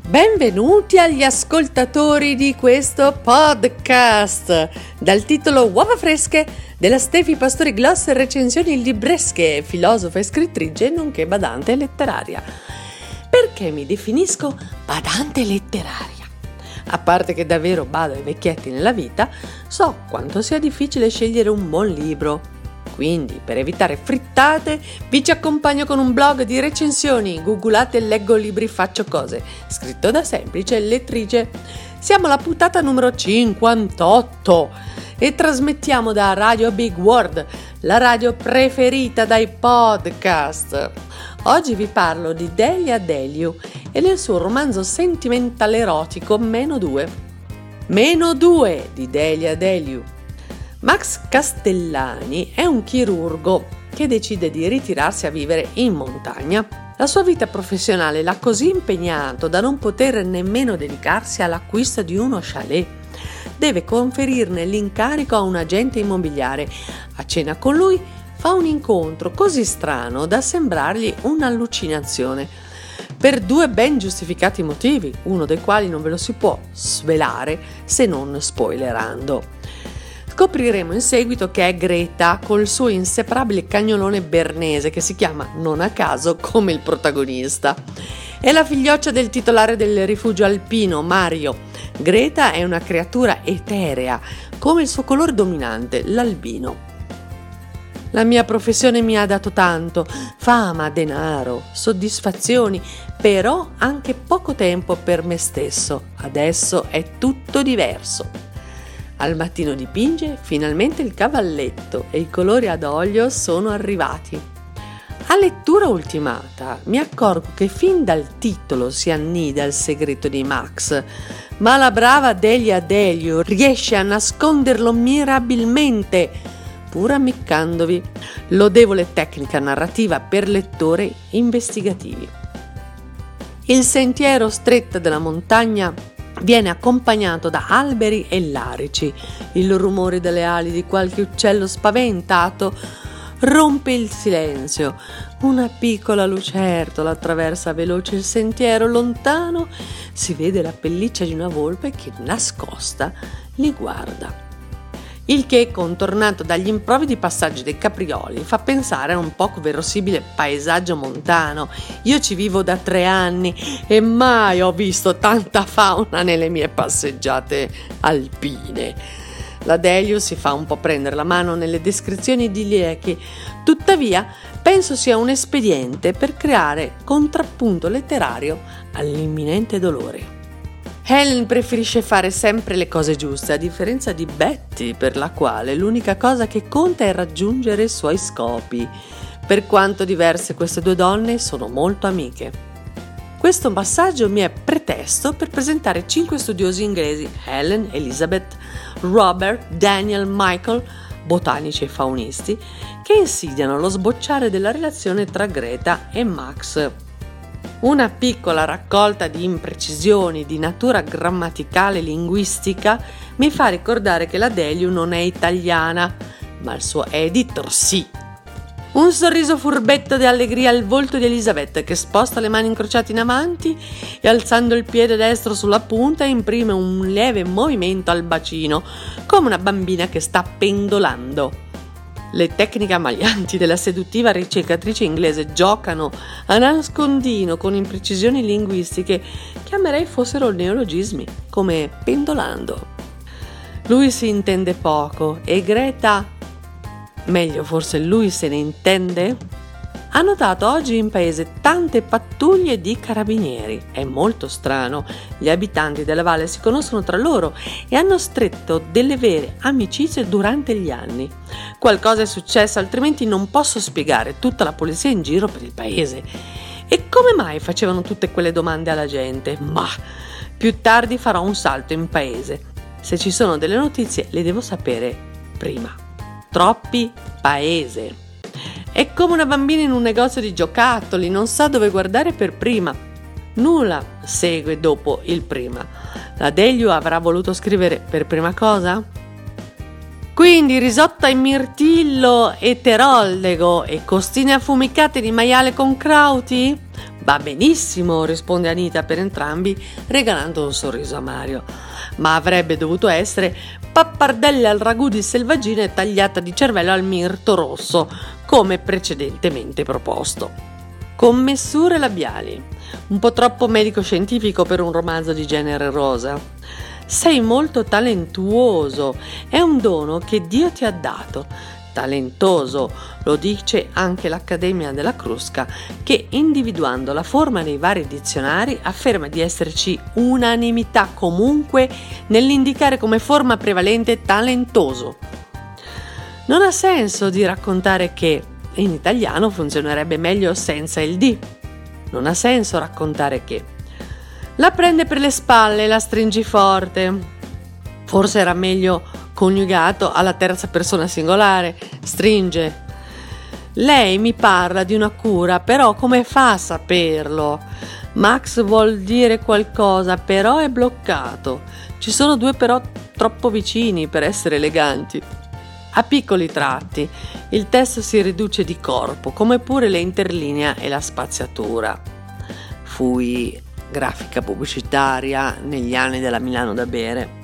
Benvenuti agli ascoltatori di questo podcast dal titolo Uova fresche della Stefi Pastori Gloss, recensioni libresche, filosofa e scrittrice nonché badante letteraria. Perché mi definisco badante letteraria? A parte che davvero bado ai vecchietti nella vita, so quanto sia difficile scegliere un buon libro. Quindi, per evitare frittate, vi ci accompagno con un blog di recensioni, googolate leggo libri faccio cose, scritto da semplice lettrice. Siamo alla puntata numero 58 e trasmettiamo da Radio Big World, la radio preferita dai podcast. Oggi vi parlo di Delia Delliu e del suo romanzo sentimentale erotico -2. -2 di Delia Delliu. Max Castellani è un chirurgo che decide di ritirarsi a vivere in montagna. La sua vita professionale l'ha così impegnato da non poter nemmeno dedicarsi all'acquisto di uno chalet. Deve conferirne l'incarico a un agente immobiliare. A cena con lui fa un incontro così strano da sembrargli un'allucinazione. Per due ben giustificati motivi, uno dei quali non ve lo si può svelare se non spoilerando. Scopriremo in seguito che è Greta col suo inseparabile cagnolone bernese che si chiama, non a caso, come il protagonista. È la figlioccia del titolare del rifugio alpino, Mario. Greta è una creatura eterea, come il suo colore dominante, l'albino. La mia professione mi ha dato tanto, fama, denaro, soddisfazioni, però anche poco tempo per me stesso. Adesso è tutto diverso. Al mattino dipinge, finalmente il cavalletto e i colori ad olio sono arrivati. A lettura ultimata mi accorgo che fin dal titolo si annida il segreto di Max, ma la brava Delia Delliu riesce a nasconderlo mirabilmente, pur ammiccandovi. Lodevole tecnica narrativa per lettori investigativi. Il sentiero stretto della montagna viene accompagnato da alberi e larici. Il rumore delle ali di qualche uccello spaventato rompe il silenzio. Una piccola lucertola attraversa veloce il sentiero. Lontano si vede la pelliccia di una volpe che, nascosta, li guarda. Il che, contornato dagli improvvidi passaggi dei caprioli, fa pensare a un poco verosimile paesaggio montano. Io ci vivo da 3 anni e mai ho visto tanta fauna nelle mie passeggiate alpine. La Delliu si fa un po' prendere la mano nelle descrizioni idilliache, tuttavia penso sia un espediente per creare contrappunto letterario all'imminente dolore. Helen preferisce fare sempre le cose giuste, a differenza di Betty, per la quale l'unica cosa che conta è raggiungere i suoi scopi. Per quanto diverse, queste due donne sono molto amiche. Questo passaggio mi è pretesto per presentare 5 studiosi inglesi: Helen, Elizabeth, Robert, Daniel, Michael, botanici e faunisti, che insidiano lo sbocciare della relazione tra Greta e Max. Una piccola raccolta di imprecisioni di natura grammaticale e linguistica mi fa ricordare che la Delliu non è italiana, ma il suo editor sì. Un sorriso furbetto di allegria al volto di Elizabeth, che sposta le mani incrociate in avanti e, alzando il piede destro sulla punta, imprime un lieve movimento al bacino, come una bambina che sta pendolando. Le tecniche amalianti della seduttiva ricercatrice inglese giocano a nascondino con imprecisioni linguistiche che amerei fossero neologismi, come pendolando. Lui si intende poco e Greta, meglio forse lui se ne intende? Ha notato oggi in paese tante pattuglie di carabinieri. È molto strano. Gli abitanti della valle si conoscono tra loro e hanno stretto delle vere amicizie durante gli anni. Qualcosa è successo, altrimenti non posso spiegare tutta la polizia in giro per il paese. E come mai facevano tutte quelle domande alla gente? Ma più tardi farò un salto in paese. Se ci sono delle notizie le devo sapere prima. Troppi paese. È come una bambina in un negozio di giocattoli, non sa dove guardare per prima. Nulla segue dopo il prima. La Delliu avrà voluto scrivere per prima cosa? Quindi risotto ai mirtillo e teroldego e costine affumicate di maiale con crauti? Va benissimo, risponde Anita per entrambi, regalando un sorriso a Mario. Ma avrebbe dovuto essere pappardelle al ragù di selvaggina tagliata di cervello al mirto rosso, come precedentemente proposto. Con messure labiali, un po' troppo medico-scientifico per un romanzo di genere rosa. Sei molto talentuoso, è un dono che Dio ti ha dato. Talentoso, lo dice anche l'Accademia della Crusca, che individuando la forma nei vari dizionari afferma di esserci unanimità comunque nell'indicare come forma prevalente talentoso. Non ha senso di raccontare che in italiano funzionerebbe meglio senza il di. Non ha senso raccontare che la prende per le spalle e la stringi forte. Forse era meglio coniugato alla terza persona singolare, stringe. Lei mi parla di una cura, però come fa a saperlo? Max vuol dire qualcosa, però è bloccato. Ci sono due però troppo vicini per essere eleganti. A piccoli tratti, il testo si riduce di corpo, come pure le interlinea e la spaziatura. Fui grafica pubblicitaria negli anni della Milano da bere.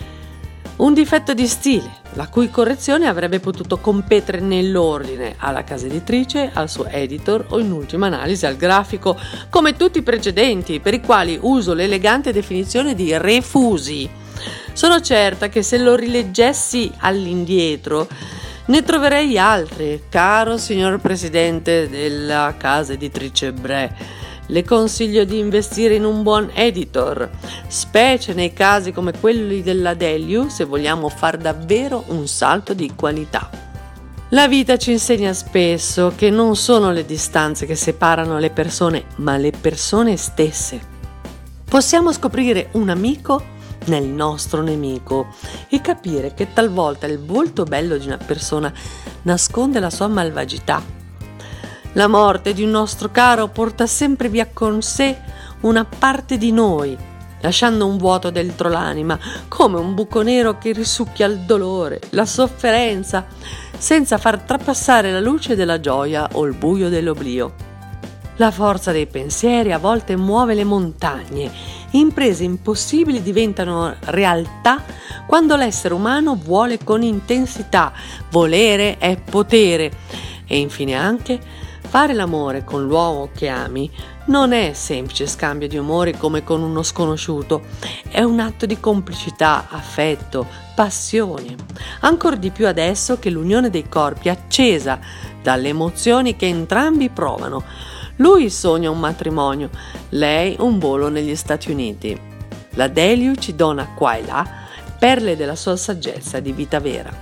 Un difetto di stile, la cui correzione avrebbe potuto competere nell'ordine alla casa editrice, al suo editor o in ultima analisi al grafico, come tutti i precedenti, per i quali uso l'elegante definizione di refusi. Sono certa che se lo rileggessi all'indietro ne troverei altri. Caro signor presidente della casa editrice Bre, le consiglio di investire in un buon editor, specie nei casi come quelli della Deliu, se vogliamo far davvero un salto di qualità. La vita ci insegna spesso che non sono le distanze che separano le persone, ma le persone stesse. Possiamo scoprire un amico nel nostro nemico e capire che talvolta il volto bello di una persona nasconde la sua malvagità. La morte di un nostro caro porta sempre via con sé una parte di noi, lasciando un vuoto dentro l'anima, come un buco nero che risucchia il dolore, la sofferenza, senza far trapassare la luce della gioia o il buio dell'oblio. La forza dei pensieri a volte muove le montagne. Imprese impossibili diventano realtà quando l'essere umano vuole con intensità. Volere è potere. E infine anche fare l'amore con l'uomo che ami non è semplice scambio di umori come con uno sconosciuto, è un atto di complicità, affetto, passione. Ancor di più adesso che l'unione dei corpi è accesa dalle emozioni che entrambi provano. Lui sogna un matrimonio, lei un volo negli Stati Uniti. La Deliu ci dona qua e là perle della sua saggezza di vita vera.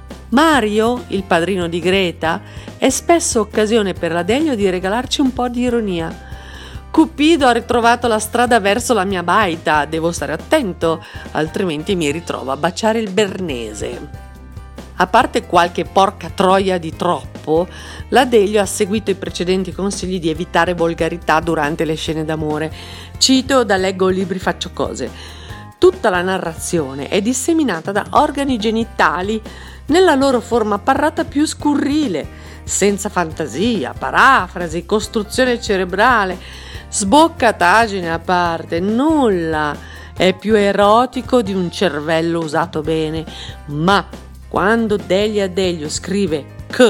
Mario, il padrino di Greta, è spesso occasione per la Deliu di regalarci un po' di ironia. Cupido ha ritrovato la strada verso la mia baita, devo stare attento, altrimenti mi ritrovo a baciare il bernese. A parte qualche porca troia di troppo, la Deliu ha seguito i precedenti consigli di evitare volgarità durante le scene d'amore. Cito da Leggo libri faccio cose. Tutta la narrazione è disseminata da organi genitali nella loro forma parrata più scurrile, senza fantasia, parafrasi, costruzione cerebrale, sboccataggine a parte, nulla è più erotico di un cervello usato bene, ma quando Delia Deliu scrive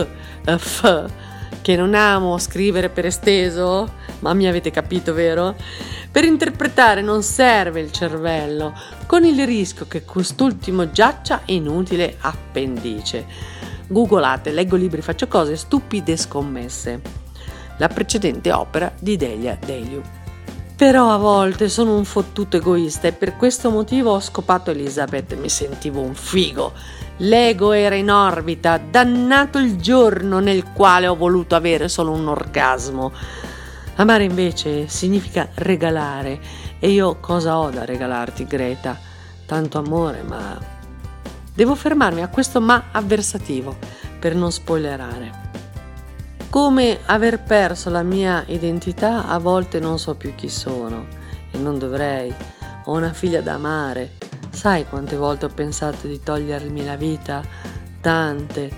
f, che non amo scrivere per esteso, ma mi avete capito, vero? Per interpretare non serve il cervello, con il rischio che quest'ultimo giaccia inutile appendice. Googolate, leggo libri, faccio cose, stupide scommesse. La precedente opera di Delia Deliu. Però a volte sono un fottuto egoista e per questo motivo ho scopato Elizabeth e mi sentivo un figo. L'ego era in orbita, dannato il giorno nel quale ho voluto avere solo un orgasmo. Amare invece significa regalare e io cosa ho da regalarti, Greta? Tanto amore, ma... Devo fermarmi a questo ma avversativo per non spoilerare. Come aver perso la mia identità, a volte non so più chi sono e non dovrei. Ho una figlia da amare. Sai quante volte ho pensato di togliermi la vita? Tante.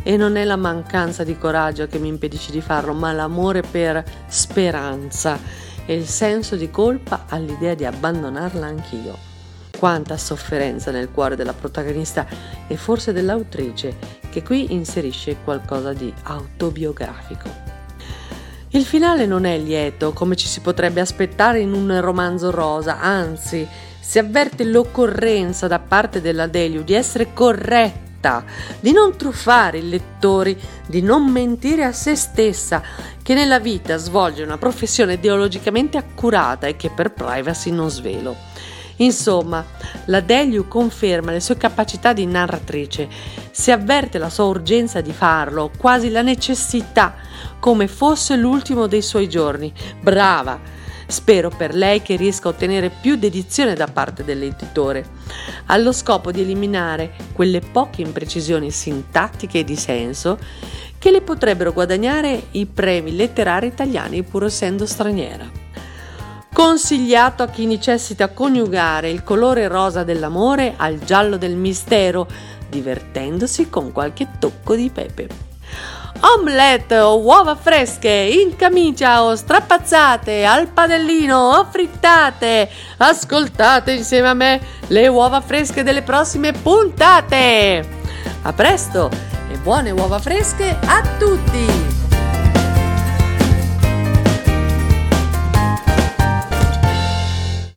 e non è la mancanza di coraggio che mi impedisce di farlo, ma l'amore per Speranza e il senso di colpa all'idea di abbandonarla anch'io. Quanta sofferenza nel cuore della protagonista e forse dell'autrice, che qui inserisce qualcosa di autobiografico. Il finale non è lieto, come ci si potrebbe aspettare in un romanzo rosa, anzi, si avverte l'occorrenza da parte della Deliu di essere corretta, di non truffare i lettori, di non mentire a se stessa, che nella vita svolge una professione ideologicamente accurata e che per privacy non svelo. Insomma, la Deliu conferma le sue capacità di narratrice, si avverte la sua urgenza di farlo, quasi la necessità, come fosse l'ultimo dei suoi giorni. Brava! Spero per lei che riesca a ottenere più dedizione da parte dell'editore, allo scopo di eliminare quelle poche imprecisioni sintattiche e di senso che le potrebbero guadagnare i premi letterari italiani pur essendo straniera. Consigliato a chi necessita coniugare il colore rosa dell'amore al giallo del mistero, divertendosi con qualche tocco di pepe. Omelette o uova fresche in camicia o strapazzate al padellino o frittate, ascoltate insieme a me le uova fresche delle prossime puntate. A presto e buone uova fresche a tutti!